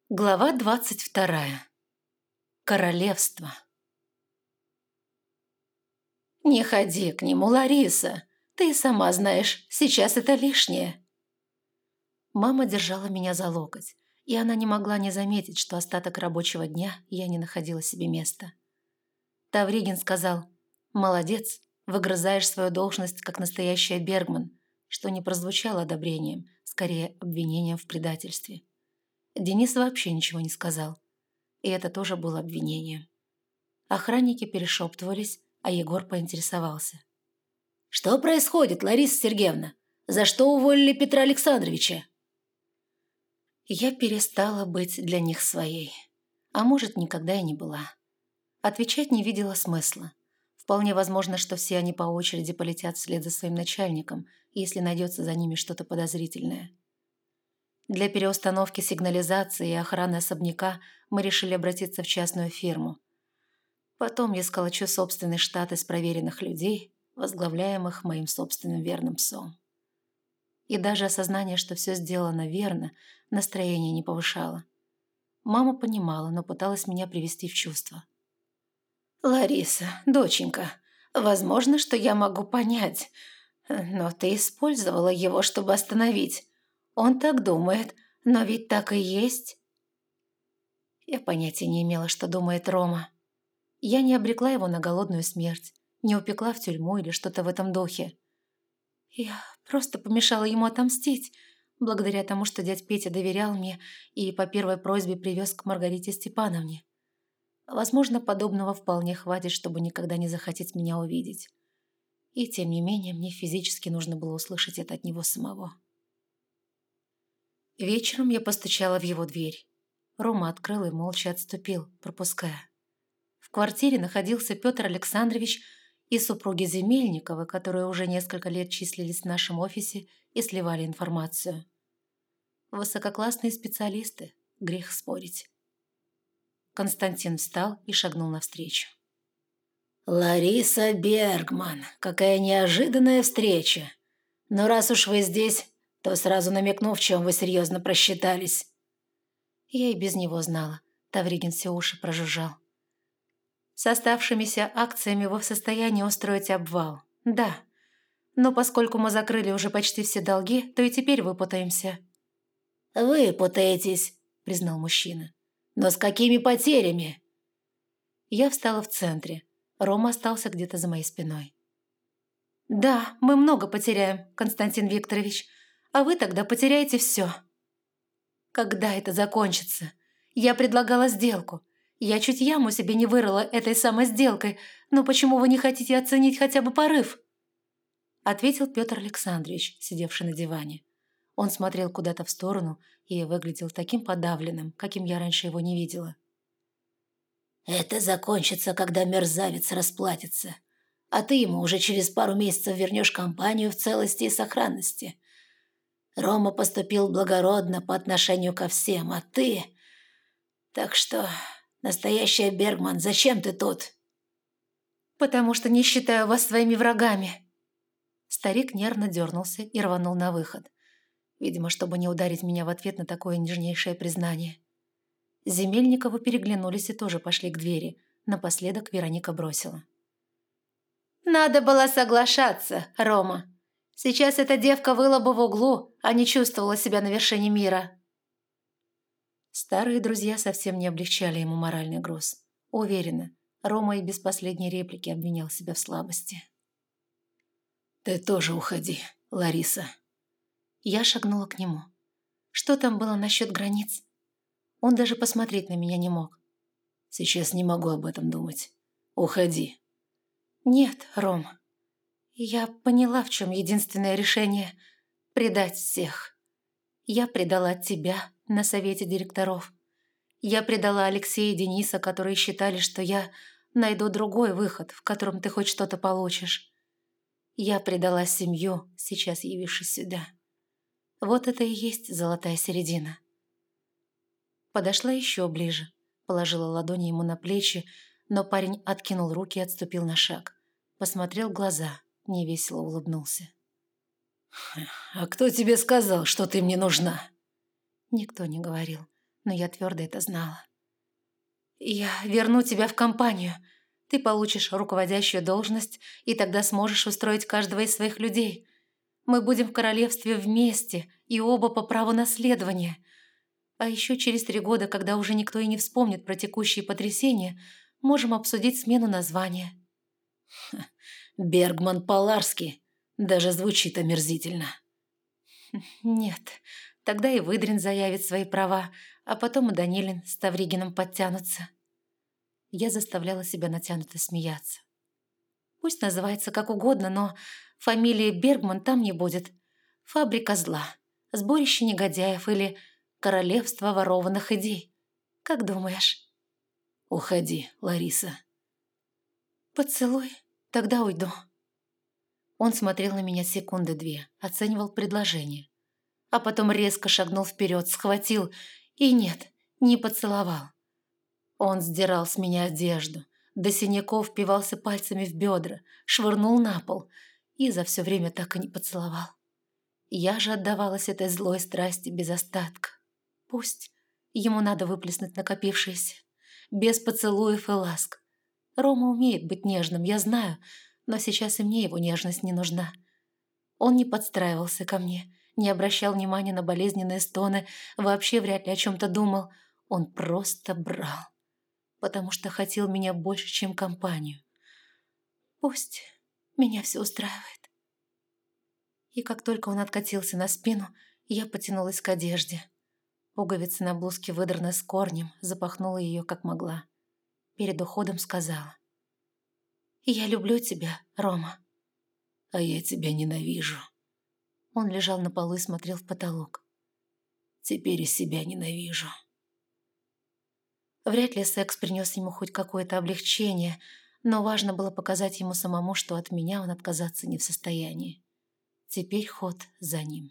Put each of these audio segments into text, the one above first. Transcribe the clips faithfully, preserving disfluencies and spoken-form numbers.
Глава двадцать вторая. Королевство. «Не ходи к нему, Лариса. Ты сама знаешь, сейчас это лишнее». Мама держала меня за локоть, и она не могла не заметить, что остаток рабочего дня я не находила себе места. Тавригин сказал: «Молодец, выгрызаешь свою должность, как настоящая Бергман», что не прозвучало одобрением, скорее обвинением в предательстве. Денис вообще ничего не сказал. И это тоже было обвинением. Охранники перешептывались, а Егор поинтересовался: «Что происходит, Лариса Сергеевна? За что уволили Петра Александровича?» Я перестала быть для них своей. А может, никогда и не была. Отвечать не видела смысла. Вполне возможно, что все они по очереди полетят вслед за своим начальником, если найдется за ними что-то подозрительное. Для переустановки сигнализации и охраны особняка мы решили обратиться в частную фирму. Потом я сколочу собственный штат из проверенных людей, возглавляемых моим собственным верным псом. И даже осознание, что все сделано верно, настроение не повышало. Мама понимала, но пыталась меня привести в чувство. «Лариса, доченька, возможно, что я могу понять, но ты использовала его, чтобы остановить. Он так думает, но ведь так и есть». Я понятия не имела, что думает Рома. Я не обрекла его на голодную смерть, не упекла в тюрьму или что-то в этом духе. Я просто помешала ему отомстить, благодаря тому, что дядь Петя доверял мне и по первой просьбе привез к Маргарите Степановне. Возможно, подобного вполне хватит, чтобы никогда не захотеть меня увидеть. И тем не менее, мне физически нужно было услышать это от него самого. Вечером я постучала в его дверь. Рома открыл и молча отступил, пропуская. В квартире находился Петр Александрович и супруги Земельниковы, которые уже несколько лет числились в нашем офисе и сливали информацию. Высококлассные специалисты, грех спорить. Константин встал и шагнул навстречу. «Лариса Бергман, какая неожиданная встреча! Но раз уж вы здесь, то сразу намекну, в чем вы серьезно просчитались». Я и без него знала. Тавригин все уши прожужжал. «С оставшимися акциями вы в состоянии устроить обвал. Да. Но поскольку мы закрыли уже почти все долги, то и теперь выпутаемся». «Выпутаетесь», — признал мужчина. «Но с какими потерями?» Я встала в центре. Рома остался где-то за моей спиной. «Да, мы много потеряем, Константин Викторович, а вы тогда потеряете все». «Когда это закончится? Я предлагала сделку. Я чуть яму себе не вырыла этой самой сделкой, но почему вы не хотите оценить хотя бы порыв?» Ответил Петр Александрович, сидевший на диване. Он смотрел куда-то в сторону и выглядел таким подавленным, каким я раньше его не видела. «Это закончится, когда мерзавец расплатится, а ты ему уже через пару месяцев вернешь компанию в целости и сохранности. Рома поступил благородно по отношению ко всем, а ты... Так что, настоящая Бергман, зачем ты тут?» «Потому что не считаю вас своими врагами». Старик нервно дернулся и рванул на выход. Видимо, чтобы не ударить меня в ответ на такое нежнейшее признание. Земельниковы переглянулись и тоже пошли к двери. Напоследок Вероника бросила: «Надо было соглашаться, Рома. Сейчас эта девка выла бы в углу, а не чувствовала себя на вершине мира». Старые друзья совсем не облегчали ему моральный груз. Уверена, Рома и без последней реплики обвинял себя в слабости. «Ты тоже уходи, Лариса». Я шагнула к нему. Что там было насчет границ? Он даже посмотреть на меня не мог. «Сейчас не могу об этом думать. Уходи». «Нет, Ром. Я поняла, в чем единственное решение – предать всех. Я предала тебя на совете директоров. Я предала Алексея и Дениса, которые считали, что я найду другой выход, в котором ты хоть что-то получишь. Я предала семью, сейчас явившись сюда. Вот это и есть золотая середина». Подошла еще ближе, положила ладони ему на плечи, но парень откинул руки и отступил на шаг. Посмотрел в глаза, невесело улыбнулся. «А кто тебе сказал, что ты мне нужна?» Никто не говорил, но я твердо это знала. «Я верну тебя в компанию. Ты получишь руководящую должность, и тогда сможешь устроить каждого из своих людей. Мы будем в королевстве вместе, и оба по праву наследования. А еще через три года, когда уже никто и не вспомнит про текущие потрясения, можем обсудить смену названия». «Бергман Поларский» даже звучит омерзительно. «Нет, тогда и Выдрин заявит свои права, а потом и Данилин с Тавригиным подтянутся». Я заставляла себя натянуто смеяться. Пусть называется как угодно, но фамилии Бергман там не будет. Фабрика зла, сборище негодяев или королевство ворованных идей. Как думаешь? «Уходи, Лариса». «Поцелуй, тогда уйду». Он смотрел на меня секунды две, оценивал предложение. А потом резко шагнул вперед, схватил и нет, не поцеловал. Он сдирал с меня одежду, до синяков впивался пальцами в бедра, швырнул на пол и за все время так и не поцеловал. Я же отдавалась этой злой страсти без остатка. Пусть ему надо выплеснуть накопившееся, без поцелуев и ласк. Рома умеет быть нежным, я знаю, но сейчас и мне его нежность не нужна. Он не подстраивался ко мне, не обращал внимания на болезненные стоны, вообще вряд ли о чем-то думал. Он просто брал, потому что хотел меня больше, чем компанию. Пусть меня все устраивает. И как только он откатился на спину, я потянулась к одежде. Пуговицы на блузке выдраны с корнем, запахнула ее как могла. Перед уходом сказала: «Я люблю тебя, Рома». «А я тебя ненавижу». Он лежал на полу и смотрел в потолок. «Теперь и себя ненавижу». Вряд ли секс принес ему хоть какое-то облегчение, но важно было показать ему самому, что от меня он отказаться не в состоянии. Теперь ход за ним.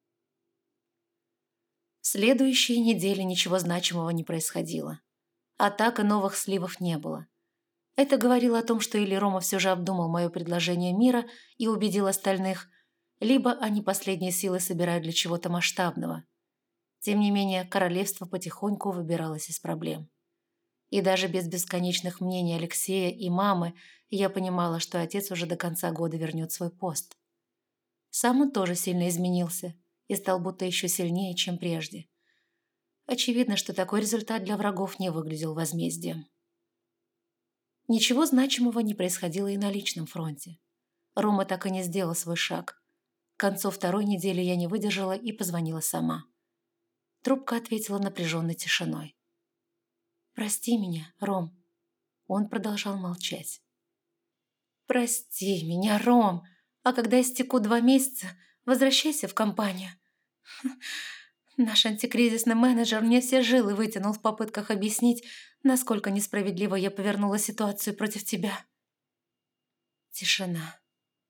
В следующие недели ничего значимого не происходило. Атак и новых сливов не было. Это говорило о том, что или Рома все же обдумал мое предложение мира и убедил остальных, либо они последние силы собирают для чего-то масштабного. Тем не менее, королевство потихоньку выбиралось из проблем. И даже без бесконечных мнений Алексея и мамы я понимала, что отец уже до конца года вернет свой пост. Сам он тоже сильно изменился и стал будто еще сильнее, чем прежде. Очевидно, что такой результат для врагов не выглядел возмездием. Ничего значимого не происходило и на личном фронте. Рома так и не сделал свой шаг. К концу второй недели я не выдержала и позвонила сама. Трубка ответила напряженной тишиной. «Прости меня, Ром». Он продолжал молчать. «Прости меня, Ром, а когда истекут два месяца, возвращайся в компанию». Наш антикризисный менеджер мне все жилы вытянул в попытках объяснить, насколько несправедливо я повернула ситуацию против тебя. Тишина.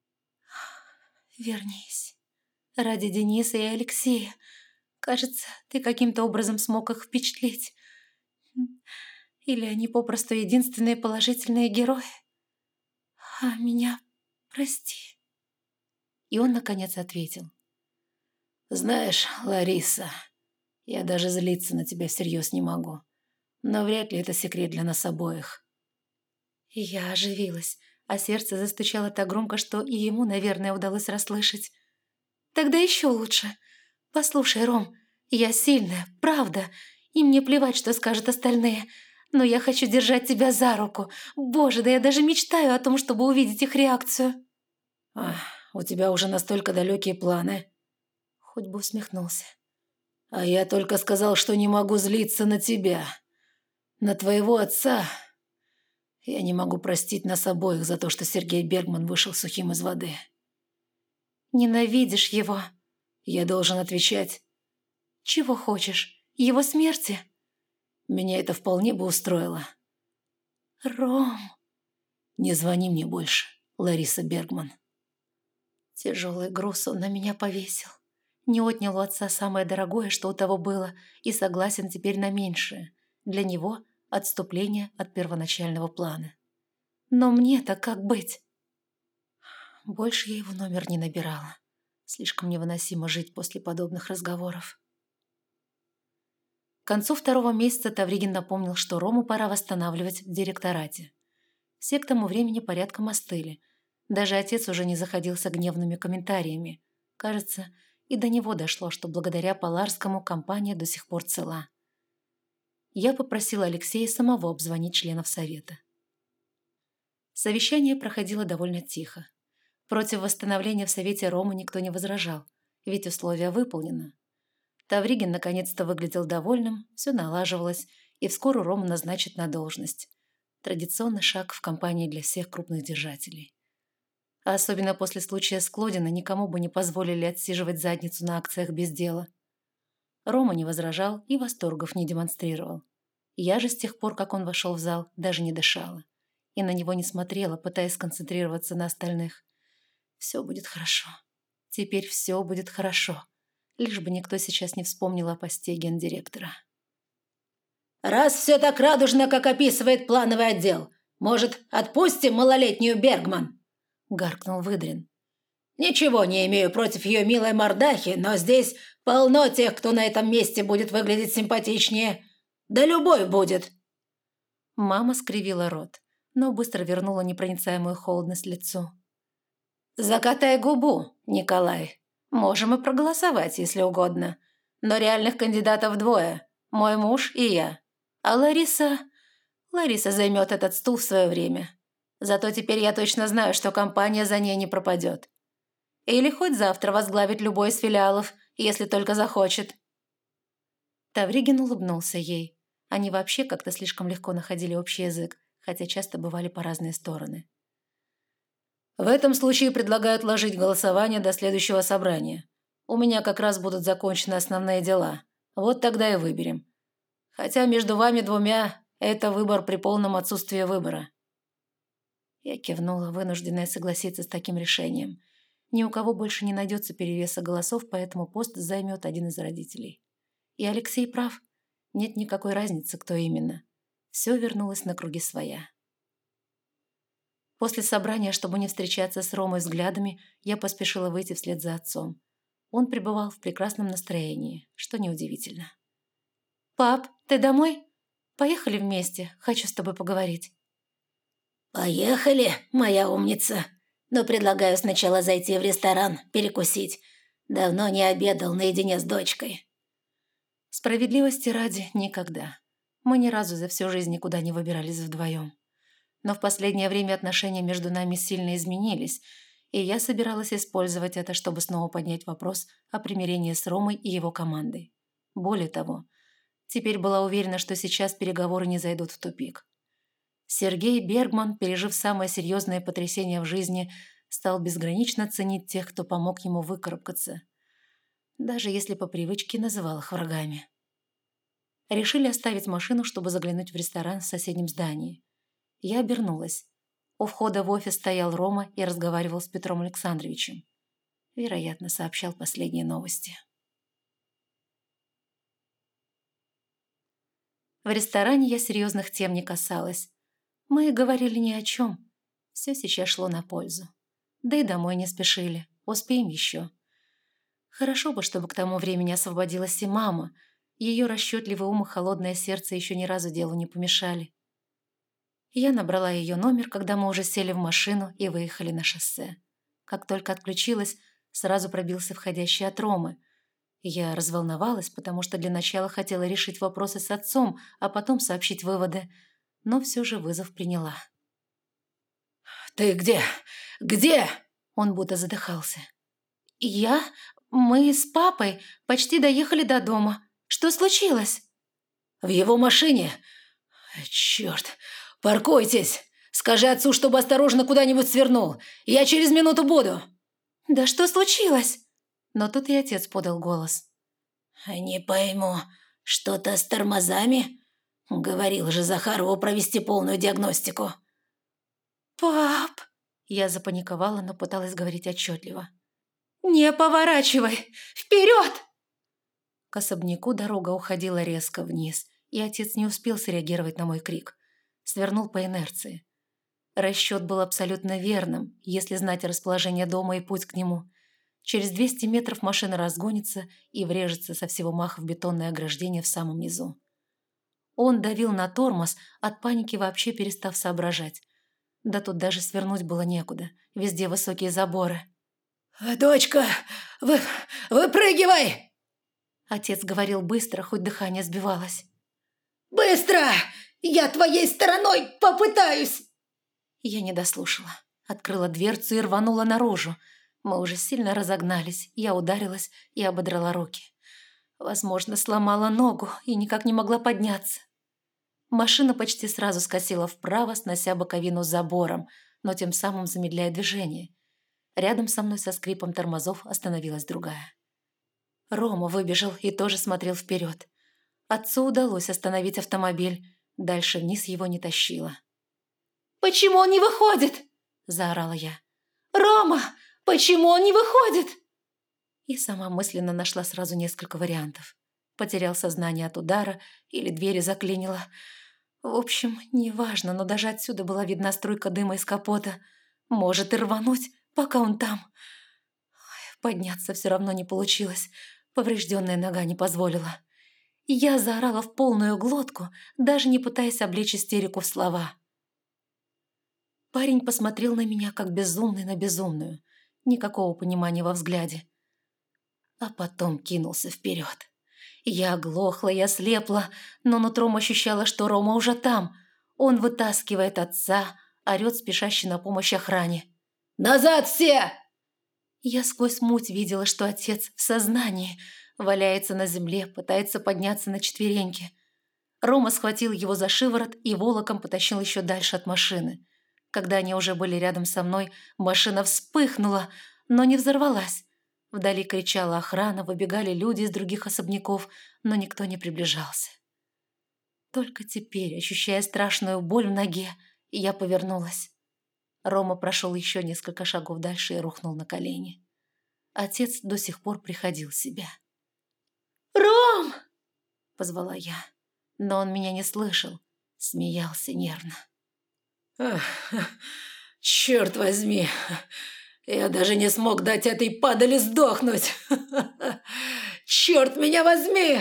«Вернись. Ради Дениса и Алексея. Кажется, ты каким-то образом смог их впечатлить. Или они попросту единственные положительные герои. А меня прости». И он, наконец, ответил. «Знаешь, Лариса, я даже злиться на тебя всерьез не могу. Но вряд ли это секрет для нас обоих». И я оживилась, а сердце застучало так громко, что и ему, наверное, удалось расслышать. «Тогда еще лучше. Послушай, Ром, я сильная, правда, и мне плевать, что скажут остальные, но я хочу держать тебя за руку. Боже, да я даже мечтаю о том, чтобы увидеть их реакцию». «Ах, у тебя уже настолько далекие планы». Хоть бы усмехнулся. «А я только сказал, что не могу злиться на тебя. На твоего отца. Я не могу простить нас обоих за то, что Сергей Бергман вышел сухим из воды». «Ненавидишь его?» «Я должен отвечать». «Чего хочешь? Его смерти?» «Меня это вполне бы устроило». «Ром...» «Не звони мне больше, Лариса Бергман». Тяжелый груз он на меня повесил. Не отнял у отца самое дорогое, что у того было, и согласен теперь на меньшее. Для него отступление от первоначального плана. Но мне-то как быть? Больше я его номер не набирала. Слишком невыносимо жить после подобных разговоров. К концу второго месяца Тавригин напомнил, что Рому пора восстанавливать в директорате. Все к тому времени порядком остыли. Даже отец уже не заходился гневными комментариями. Кажется, и до него дошло, что благодаря Поларскому компания до сих пор цела. Я попросила Алексея самого обзвонить членов совета. Совещание проходило довольно тихо. Против восстановления в совете Рома никто не возражал, ведь условие выполнено. Тавригин наконец-то выглядел довольным, все налаживалось, и вскоре Рому назначат на должность. Традиционный шаг в компании для всех крупных держателей. А особенно после случая с Клодиной никому бы не позволили отсиживать задницу на акциях без дела. Рома не возражал и восторгов не демонстрировал. Я же с тех пор, как он вошел в зал, даже не дышала. И на него не смотрела, пытаясь сконцентрироваться на остальных. Все будет хорошо. Теперь все будет хорошо. Лишь бы никто сейчас не вспомнил о посте гендиректора. «Раз все так радужно, как описывает плановый отдел, может, отпустим малолетнюю Бергман?» – гаркнул Выдрин. «Ничего не имею против ее милой мордахи, но здесь полно тех, кто на этом месте будет выглядеть симпатичнее. Да любой будет!» Мама скривила рот, но быстро вернула непроницаемую холодность лицу. «Закатай губу, Николай. Можем и проголосовать, если угодно. Но реальных кандидатов двое. Мой муж и я. А Лариса... Лариса займет этот стул в свое время. Зато теперь я точно знаю, что компания за ней не пропадет. Или хоть завтра возглавит любой из филиалов, если только захочет». Тавригин улыбнулся ей. Они вообще как-то слишком легко находили общий язык, хотя часто бывали по разные стороны. «В этом случае предлагаю отложить голосование до следующего собрания. У меня как раз будут закончены основные дела. Вот тогда и выберем. Хотя между вами двумя это выбор при полном отсутствии выбора». Я кивнула, вынужденная согласиться с таким решением. Ни у кого больше не найдется перевеса голосов, поэтому пост займет один из родителей. И Алексей прав. Нет никакой разницы, кто именно. Все вернулось на круги своя. После собрания, чтобы не встречаться с Ромой взглядами, я поспешила выйти вслед за отцом. Он пребывал в прекрасном настроении, что неудивительно. «Пап, ты домой? Поехали вместе, хочу с тобой поговорить». «Поехали, моя умница. Но предлагаю сначала зайти в ресторан, перекусить. Давно не обедал наедине с дочкой». Справедливости ради, никогда. Мы ни разу за всю жизнь никуда не выбирались вдвоем. Но в последнее время отношения между нами сильно изменились, и я собиралась использовать это, чтобы снова поднять вопрос о примирении с Ромой и его командой. Более того, теперь была уверена, что сейчас переговоры не зайдут в тупик. Сергей Бергман, пережив самое серьезное потрясение в жизни, стал безгранично ценить тех, кто помог ему выкарабкаться, даже если по привычке называл их врагами. Решили оставить машину, чтобы заглянуть в ресторан в соседнем здании. Я обернулась. У входа в офис стоял Рома и разговаривал с Петром Александровичем. Вероятно, сообщал последние новости. В ресторане я серьезных тем не касалась. Мы говорили ни о чем. Все сейчас шло на пользу. Да и домой не спешили. Успеем еще. Хорошо бы, чтобы к тому времени освободилась и мама. Ее расчетливый ум и холодное сердце еще ни разу делу не помешали. Я набрала ее номер, когда мы уже сели в машину и выехали на шоссе. Как только отключилась, сразу пробился входящий от Ромы. Я разволновалась, потому что для начала хотела решить вопросы с отцом, а потом сообщить выводы, но все же вызов приняла. «Ты где? Где?» Он будто задыхался. «Я? Мы с папой почти доехали до дома. Что случилось?» «В его машине? Черт! Паркуйтесь! Скажи отцу, чтобы осторожно куда-нибудь свернул. Я через минуту буду!» «Да что случилось?» Но тут и отец подал голос. «Не пойму, что-то с тормозами? Говорил же Захарову провести полную диагностику». «Пап!» Я запаниковала, но пыталась говорить отчетливо. «Не поворачивай! Вперед!» К особняку дорога уходила резко вниз, и отец не успел среагировать на мой крик. Свернул по инерции. Расчет был абсолютно верным, если знать расположение дома и путь к нему. Через двести метров машина разгонится и врежется со всего маха в бетонное ограждение в самом низу. Он давил на тормоз, от паники вообще перестав соображать. Да тут даже свернуть было некуда, везде высокие заборы. «Дочка, вы... выпрыгивай!» Отец говорил быстро, хоть дыхание сбивалось. «Быстро! Я твоей стороной попытаюсь!» Я не дослушала. Открыла дверцу и рванула наружу. Мы уже сильно разогнались, я ударилась и ободрала руки. Возможно, сломала ногу и никак не могла подняться. Машина почти сразу скосила вправо, снося боковину с забором, но тем самым замедляя движение. Рядом со мной со скрипом тормозов остановилась другая. Рома выбежал и тоже смотрел вперед. Отцу удалось остановить автомобиль, дальше вниз его не тащило. «Почему он не выходит?» – заорала я. «Рома, почему он не выходит?» И сама мысленно нашла сразу несколько вариантов. Потерял сознание от удара или двери заклинило. В общем, неважно, но даже отсюда была видна струйка дыма из капота. Может и рвануть, пока он там. Ой, подняться все равно не получилось. Поврежденная нога не позволила. Я заорала в полную глотку, даже не пытаясь облечь истерику в слова. Парень посмотрел на меня, как безумный на безумную. Никакого понимания во взгляде. А потом кинулся вперед. Я оглохла, я слепла, но нутром ощущала, что Рома уже там. Он вытаскивает отца, орёт спешащий на помощь охране. «Назад все!» Я сквозь муть видела, что отец в сознании, валяется на земле, пытается подняться на четвереньки. Рома схватил его за шиворот и волоком потащил еще дальше от машины. Когда они уже были рядом со мной, машина вспыхнула, но не взорвалась. Вдали кричала охрана, выбегали люди из других особняков, но никто не приближался. Только теперь, ощущая страшную боль в ноге, я повернулась. Рома прошел еще несколько шагов дальше и рухнул на колени. Отец до сих пор приходил в себя. «Ром!» – позвала я, но он меня не слышал, смеялся нервно. «Черт возьми! Я даже не смог дать этой падали сдохнуть! Черт меня возьми!»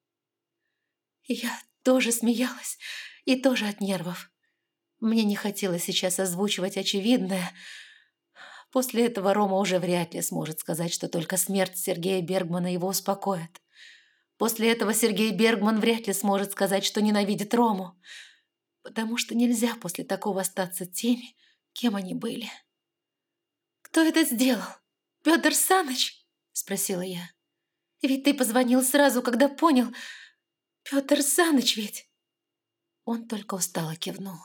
Я тоже смеялась, и тоже от нервов. Мне не хотелось сейчас озвучивать очевидное. После этого Рома уже вряд ли сможет сказать, что только смерть Сергея Бергмана его успокоит. После этого Сергей Бергман вряд ли сможет сказать, что ненавидит Рому. Потому что нельзя после такого остаться теми, кем они были. «Кто это сделал? Пётр Саныч?» – спросила я. «Ведь ты позвонил сразу, когда понял. Пётр Саныч ведь?» Он только устало кивнул.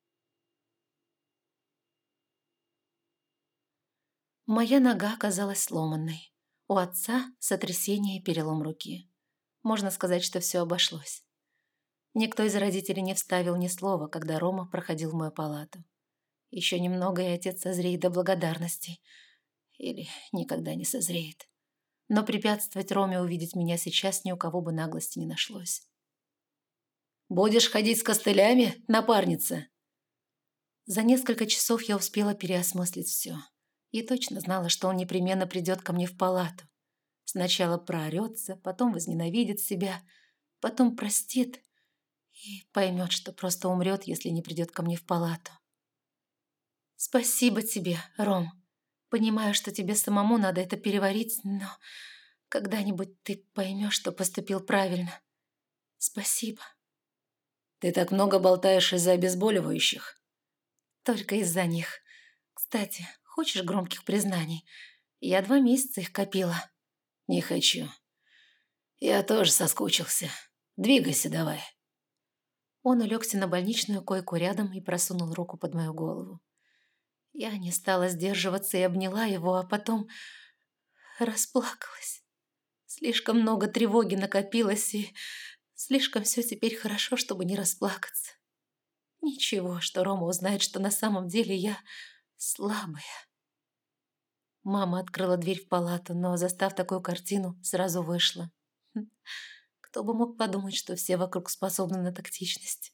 Моя нога оказалась сломанной. У отца сотрясение и перелом руки. Можно сказать, что все обошлось. Никто из родителей не вставил ни слова, когда Рома проходил в мою палату. Еще немного, и отец созреет до благодарности. Или никогда не созреет. Но препятствовать Роме увидеть меня сейчас ни у кого бы наглости не нашлось. «Будешь ходить с костылями, напарница?» За несколько часов я успела переосмыслить все. И точно знала, что он непременно придет ко мне в палату. Сначала проорется, потом возненавидит себя, потом простит и поймет, что просто умрет, если не придет ко мне в палату. Спасибо тебе, Ром. Понимаю, что тебе самому надо это переварить, но когда-нибудь ты поймешь, что поступил правильно. Спасибо. Ты так много болтаешь из-за обезболивающих. Только из-за них. Кстати, хочешь громких признаний? Я два месяца их копила. Не хочу. Я тоже соскучился. Двигайся давай. Он улегся на больничную койку рядом и просунул руку под мою голову. Я не стала сдерживаться и обняла его, а потом расплакалась. Слишком много тревоги накопилось, и слишком все теперь хорошо, чтобы не расплакаться. Ничего, что Рома узнает, что на самом деле я слабая. Мама открыла дверь в палату, но, застав такую картину, сразу вышла. Кто бы мог подумать, что все вокруг способны на тактичность.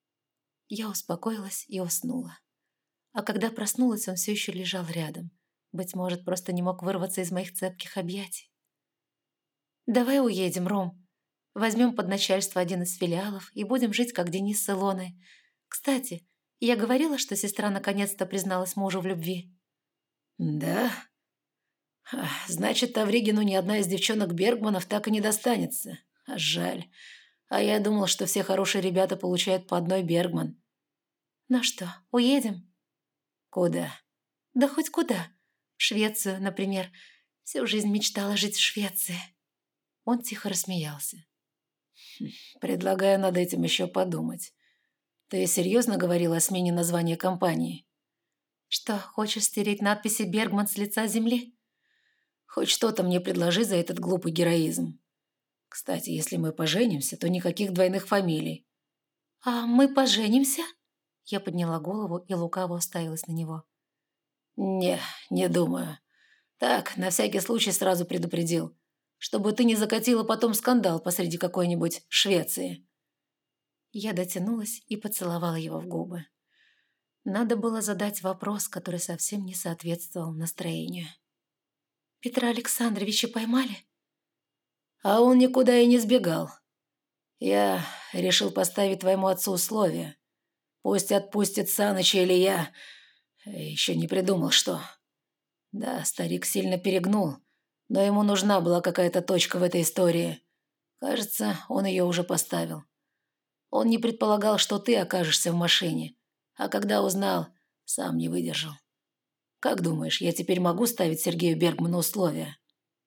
Я успокоилась и уснула. А когда проснулась, он все еще лежал рядом. Быть может, просто не мог вырваться из моих цепких объятий. «Давай уедем, Ром. Возьмем под начальство один из филиалов и будем жить, как Денис с Илоной. Кстати, я говорила, что сестра наконец-то призналась мужу в любви». «Да? Ах, значит, Тавригину ни одна из девчонок Бергманов так и не достанется. А жаль. А я думал, что все хорошие ребята получают по одной Бергман». «Ну что, уедем?» «Куда?» «Да хоть куда. В Швецию, например. Всю жизнь мечтала жить в Швеции». Он тихо рассмеялся. «Предлагаю над этим еще подумать. Ты серьезно говорила о смене названия компании?» «Что, хочешь стереть надписи «Бергман» с лица земли?» «Хоть что-то мне предложи за этот глупый героизм. Кстати, если мы поженимся, то никаких двойных фамилий». «А мы поженимся?» Я подняла голову и лукаво уставилась на него. «Не, не думаю. Так, на всякий случай сразу предупредил. Чтобы ты не закатила потом скандал посреди какой-нибудь Швеции». Я дотянулась и поцеловала его в губы. Надо было задать вопрос, который совсем не соответствовал настроению. «Петра Александровича поймали?» «А он никуда и не сбегал. Я решил поставить твоему отцу условия. Пусть отпустит Саныча или я. Еще не придумал, что. Да, старик сильно перегнул, но ему нужна была какая-то точка в этой истории. Кажется, он ее уже поставил. Он не предполагал, что ты окажешься в машине, а когда узнал, сам не выдержал. Как думаешь, я теперь могу ставить Сергею Бергману условия?»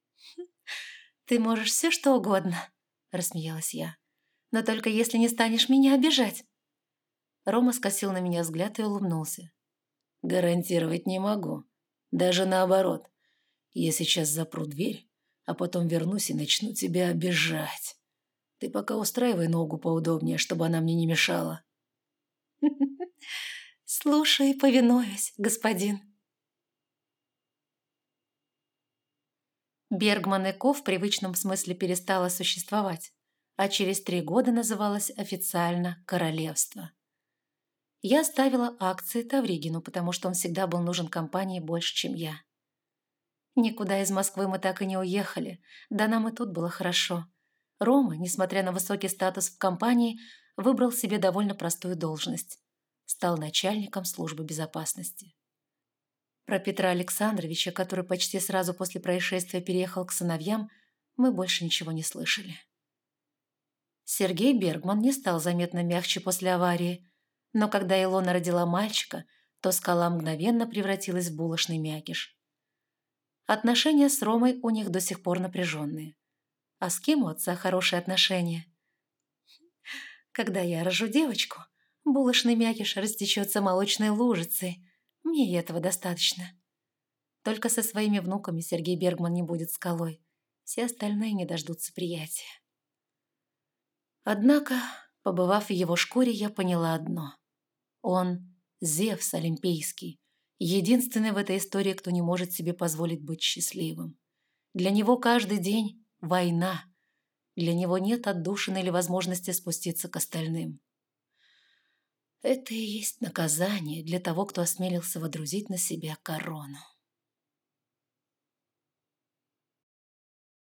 «Ты можешь все, что угодно», – рассмеялась я. «Но только если не станешь меня обижать». Рома скосил на меня взгляд и улыбнулся. «Гарантировать не могу. Даже наоборот. Я сейчас запру дверь, а потом вернусь и начну тебя обижать. Ты пока устраивай ногу поудобнее, чтобы она мне не мешала». «Слушай и повинуюсь, господин». Бергман и Ко в привычном смысле перестала существовать, а через три года называлась официально «Королевство». Я ставила акции Тавригину, потому что он всегда был нужен компании больше, чем я. Никуда из Москвы мы так и не уехали, да нам и тут было хорошо. Рома, несмотря на высокий статус в компании, выбрал себе довольно простую должность. Стал начальником службы безопасности. Про Петра Александровича, который почти сразу после происшествия переехал к сыновьям, мы больше ничего не слышали. Сергей Бергман не стал заметно мягче после аварии, но когда Илона родила мальчика, то скала мгновенно превратилась в булочный мякиш. Отношения с Ромой у них до сих пор напряженные. А с кем у отца хорошие отношения? Когда я рожу девочку, булочный мякиш растечется молочной лужицей. Мне и этого достаточно. Только со своими внуками Сергей Бергман не будет скалой. Все остальные не дождутся приятия. Однако, побывав в его шкуре, я поняла одно. Он – Зевс Олимпийский, единственный в этой истории, кто не может себе позволить быть счастливым. Для него каждый день – война. Для него нет отдушины или возможности спуститься к остальным. Это и есть наказание для того, кто осмелился водрузить на себя корону.